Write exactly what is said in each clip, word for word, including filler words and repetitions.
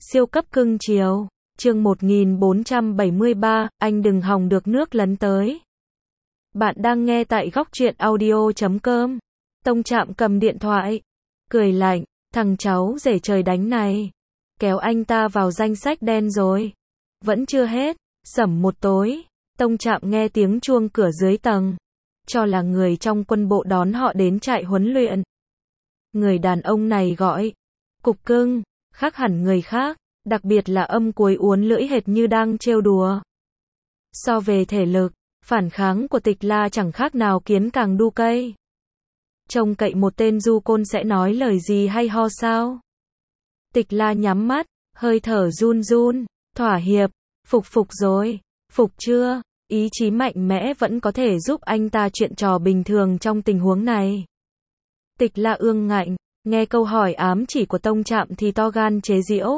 Siêu cấp cưng chiều. Chương một nghìn bốn trăm bảy mươi ba, anh đừng hòng được nước lấn tới. Bạn đang nghe tại góc truyện audio chấm com. Tông Trạm cầm điện thoại, cười lạnh, thằng cháu rể trời đánh này, kéo anh ta vào danh sách đen rồi. Vẫn chưa hết, sẩm một tối, Tông Trạm nghe tiếng chuông cửa dưới tầng, cho là người trong quân bộ đón họ đến trại huấn luyện. Người đàn ông này gọi, cục cưng, khác hẳn người khác, đặc biệt là âm cuối uốn lưỡi hệt như đang trêu đùa. So về thể lực, phản kháng của Tịch La chẳng khác nào kiến càng đu cây. Trông cậy một tên du côn sẽ nói lời gì hay ho sao? Tịch La nhắm mắt, hơi thở run run, thỏa hiệp, phục phục rồi, phục chưa? Ý chí mạnh mẽ vẫn có thể giúp anh ta chuyện trò bình thường trong tình huống này. Tịch La ương ngạnh, nghe câu hỏi ám chỉ của Tông Trạm thì to gan chế giễu.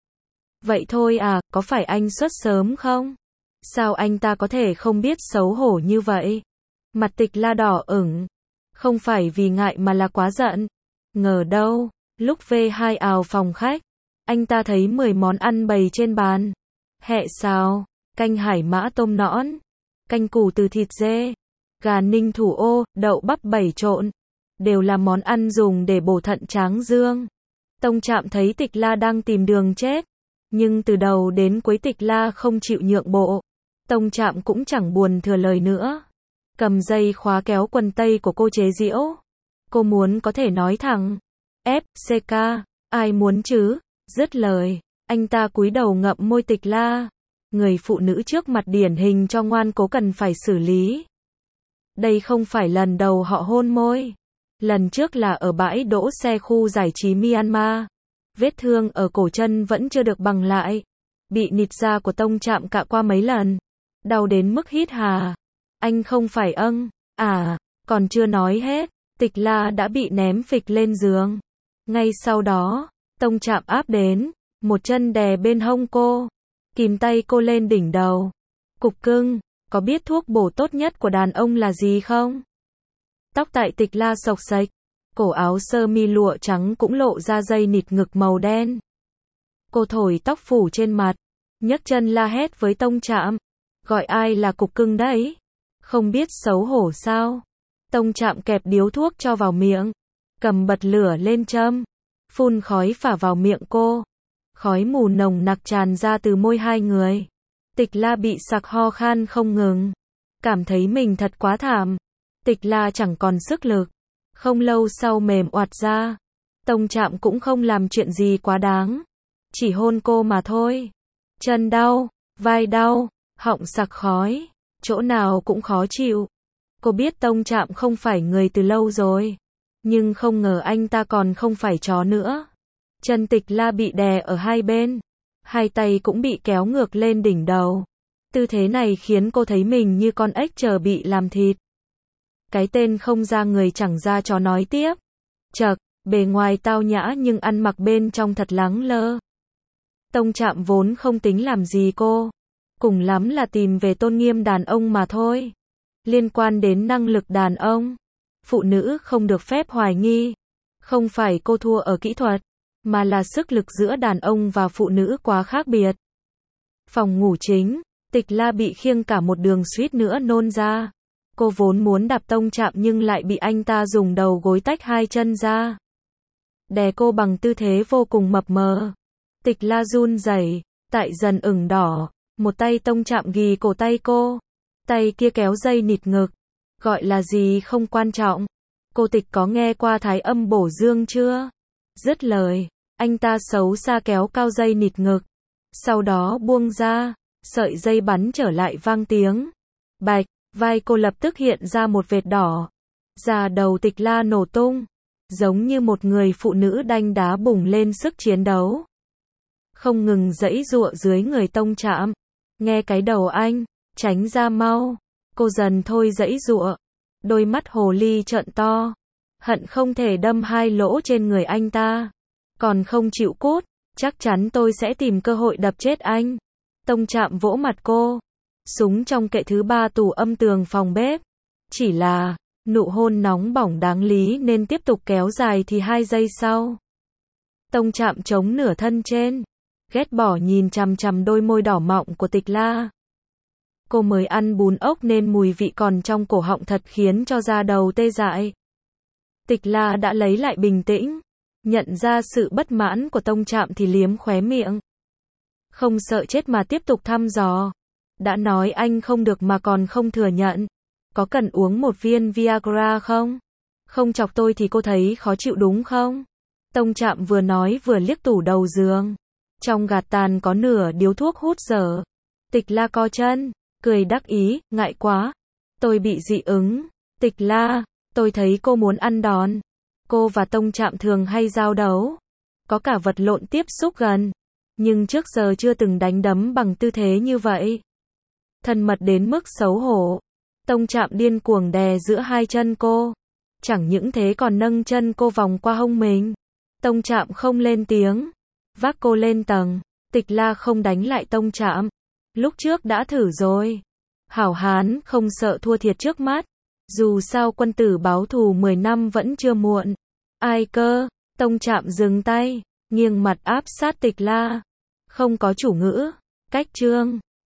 Vậy thôi à, có phải anh xuất sớm không? Sao anh ta có thể không biết xấu hổ như vậy? Mặt Tịch La đỏ ửng, không phải vì ngại mà là quá giận. Ngờ đâu, lúc vê hai ào phòng khách, anh ta thấy mười món ăn bày trên bàn. Hẹ xào, canh hải mã tôm nõn, canh củ từ thịt dê, gà ninh thủ ô, đậu bắp bảy trộn, đều là món ăn dùng để bổ thận tráng dương. Tông Trạm thấy Tịch La đang tìm đường chết, nhưng từ đầu đến cuối Tịch La không chịu nhượng bộ. Tông Trạm cũng chẳng buồn thừa lời nữa, cầm dây khóa kéo quần tây của cô chế giễu. Cô muốn có thể nói thẳng, ép xê ca, ai muốn chứ? Dứt lời, anh ta cúi đầu ngậm môi Tịch La. Người phụ nữ trước mặt điển hình cho ngoan cố cần phải xử lý. Đây không phải lần đầu họ hôn môi. Lần trước là ở bãi đỗ xe khu giải trí Myanmar. Vết thương ở cổ chân vẫn chưa được bằng lại. Bị nịt da của Tông Trạm cạ qua mấy lần. Đau đến mức hít hà. Anh không phải âng, à, còn chưa nói hết. Tịch La đã bị ném phịch lên giường. Ngay sau đó, Tông Trạm áp đến, một chân đè bên hông cô, kìm tay cô lên đỉnh đầu. Cục cưng, có biết thuốc bổ tốt nhất của đàn ông là gì không? Tóc tại Tịch La xộc xệch, cổ áo sơ mi lụa trắng cũng lộ ra dây nịt ngực màu đen. Cô thổi tóc phủ trên mặt, nhấc chân la hét với Tông Trạm, gọi ai là cục cưng đấy? Không biết xấu hổ sao? Tông Trạm kẹp điếu thuốc cho vào miệng, cầm bật lửa lên châm, phun khói phả vào miệng cô. Khói mù nồng nặc tràn ra từ môi hai người. Tịch La bị sặc ho khan không ngừng, cảm thấy mình thật quá thảm. Tịch La chẳng còn sức lực, không lâu sau mềm oặt ra. Tông Trạm cũng không làm chuyện gì quá đáng, chỉ hôn cô mà thôi. Chân đau, vai đau, họng sặc khói, chỗ nào cũng khó chịu. Cô biết Tông Trạm không phải người từ lâu rồi, nhưng không ngờ anh ta còn không phải chó nữa. Chân Tịch La bị đè ở hai bên, hai tay cũng bị kéo ngược lên đỉnh đầu. Tư thế này khiến cô thấy mình như con ếch chờ bị làm thịt. Cái tên không ra người chẳng ra chó nói tiếp. Chậc, bề ngoài tao nhã nhưng ăn mặc bên trong thật lắng lơ. Tông Trạm vốn không tính làm gì cô, cùng lắm là tìm về tôn nghiêm đàn ông mà thôi. Liên quan đến năng lực đàn ông, phụ nữ không được phép hoài nghi. Không phải cô thua ở kỹ thuật, mà là sức lực giữa đàn ông và phụ nữ quá khác biệt. Phòng ngủ chính, Tịch La bị khiêng cả một đường suýt nữa nôn ra. Cô vốn muốn đạp Tông Trạm nhưng lại bị anh ta dùng đầu gối tách hai chân ra, đè cô bằng tư thế vô cùng mập mờ. Tịch La run rẩy, tại dần ửng đỏ, một tay Tông Trạm ghì cổ tay cô, tay kia kéo dây nịt ngực. Gọi là gì không quan trọng. Cô Tịch có nghe qua thái âm bổ dương chưa? Dứt lời, anh ta xấu xa kéo cao dây nịt ngực, sau đó buông ra, sợi dây bắn trở lại vang tiếng. Bạch, vai cô lập tức hiện ra một vệt đỏ. Da đầu Tịch La nổ tung, giống như một người phụ nữ đanh đá bùng lên sức chiến đấu. Không ngừng giãy giụa dưới người Tông Trạm. Nghe cái đầu anh, tránh ra mau. Cô dần thôi giãy giụa, đôi mắt hồ ly trợn to, hận không thể đâm hai lỗ trên người anh ta. Còn không chịu cút, chắc chắn tôi sẽ tìm cơ hội đập chết anh. Tông Trạm vỗ mặt cô. Súng trong kệ thứ ba tủ âm tường phòng bếp. Chỉ là, nụ hôn nóng bỏng đáng lý nên tiếp tục kéo dài thì hai giây sau. Tông Trạm chống nửa thân trên, ghét bỏ nhìn chằm chằm đôi môi đỏ mọng của Tịch La. Cô mới ăn bún ốc nên mùi vị còn trong cổ họng thật khiến cho da đầu tê dại. Tịch La đã lấy lại bình tĩnh, nhận ra sự bất mãn của Tông Trạm thì liếm khóe miệng. Không sợ chết mà tiếp tục thăm dò. Đã nói anh không được mà còn không thừa nhận. Có cần uống một viên Viagra không? Không chọc tôi thì cô thấy khó chịu đúng không? Tông Trạm vừa nói vừa liếc tủ đầu giường. Trong gạt tàn có nửa điếu thuốc hút dở. Tịch La co chân, cười đắc ý, ngại quá. Tôi bị dị ứng. Tịch La, tôi thấy cô muốn ăn đòn. Cô và Tông Trạm thường hay giao đấu. Có cả vật lộn tiếp xúc gần. Nhưng trước giờ chưa từng đánh đấm bằng tư thế như vậy. Thân mật đến mức xấu hổ. Tông Trạm điên cuồng đè giữa hai chân cô. Chẳng những thế còn nâng chân cô vòng qua hông mình. Tông Trạm không lên tiếng. Vác cô lên tầng. Tịch La không đánh lại Tông Trạm. Lúc trước đã thử rồi. Hảo hán không sợ thua thiệt trước mắt. Dù sao quân tử báo thù mười năm vẫn chưa muộn. Ai cơ? Tông Trạm dừng tay, nghiêng mặt áp sát Tịch La. Không có chủ ngữ. Cách chương.